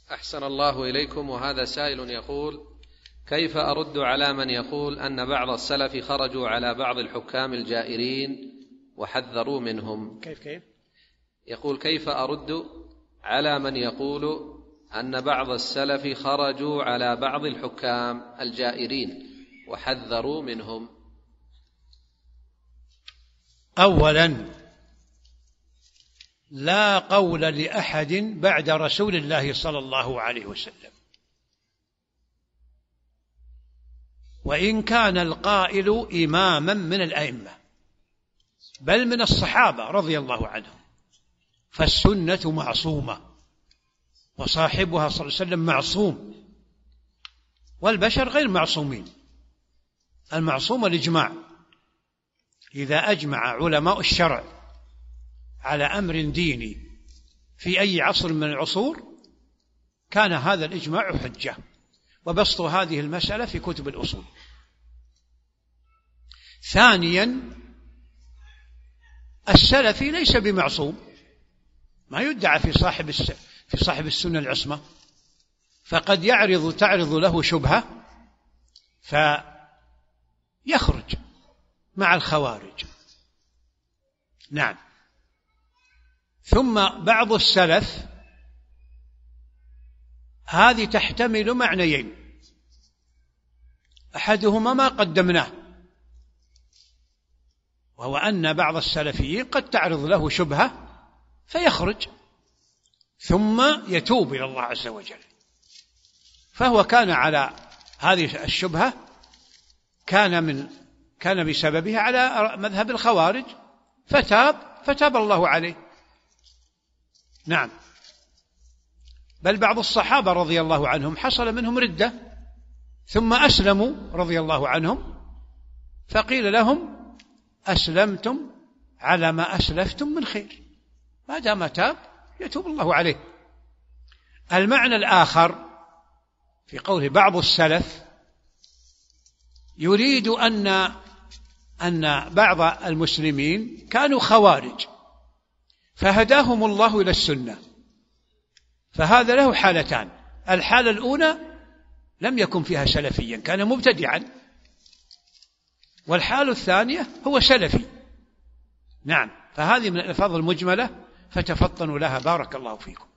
أحسن الله إليكم. وهذا سائل يقول: كيف أرد على من يقول أن بعض السلف خرجوا على بعض الحكام الجائرين وحذروا منهم؟ يقول: كيف أرد على من يقول أن بعض السلف خرجوا على بعض الحكام الجائرين وحذروا منهم؟ أولا، لا قول لأحد بعد رسول الله صلى الله عليه وسلم، وإن كان القائل إماما من الأئمة بل من الصحابة رضي الله عنهم، فالسنة معصومة وصاحبها صلى الله عليه وسلم معصوم، والبشر غير معصومين. المعصوم الإجماع، إذا أجمع علماء الشرع على أمر ديني في أي عصر من العصور كان هذا الإجماع حجة، وبسط هذه المسألة في كتب الأصول. ثانيا، السلفي ليس بمعصوم، ما يدعى في صاحب السنة العصمة، فقد تعرض له شبهة فيخرج مع الخوارج. نعم. ثم بعض السلف هذه تحتمل معنيين، أحدهما ما قدمناه، وهو أن بعض السلفيين قد تعرض له شبهة فيخرج ثم يتوب إلى الله عز وجل، فهو كان على هذه الشبهة، كان بسببها على مذهب الخوارج فتاب الله عليه. نعم. بل بعض الصحابة رضي الله عنهم حصل منهم ردة ثم أسلموا رضي الله عنهم، فقيل لهم: أسلمتم على ما أسلفتم من خير، ما دام تاب يتوب الله عليه. المعنى الآخر في قول بعض السلف يريد أن بعض المسلمين كانوا خوارج فهداهم الله إلى السنة، فهذا له حالتان: الحالة الأولى لم يكن فيها سلفيا، كان مبتدعا، والحالة الثانية هو سلفي. نعم. فهذه من الألفاظ المجملة فتفطنوا لها، بارك الله فيكم.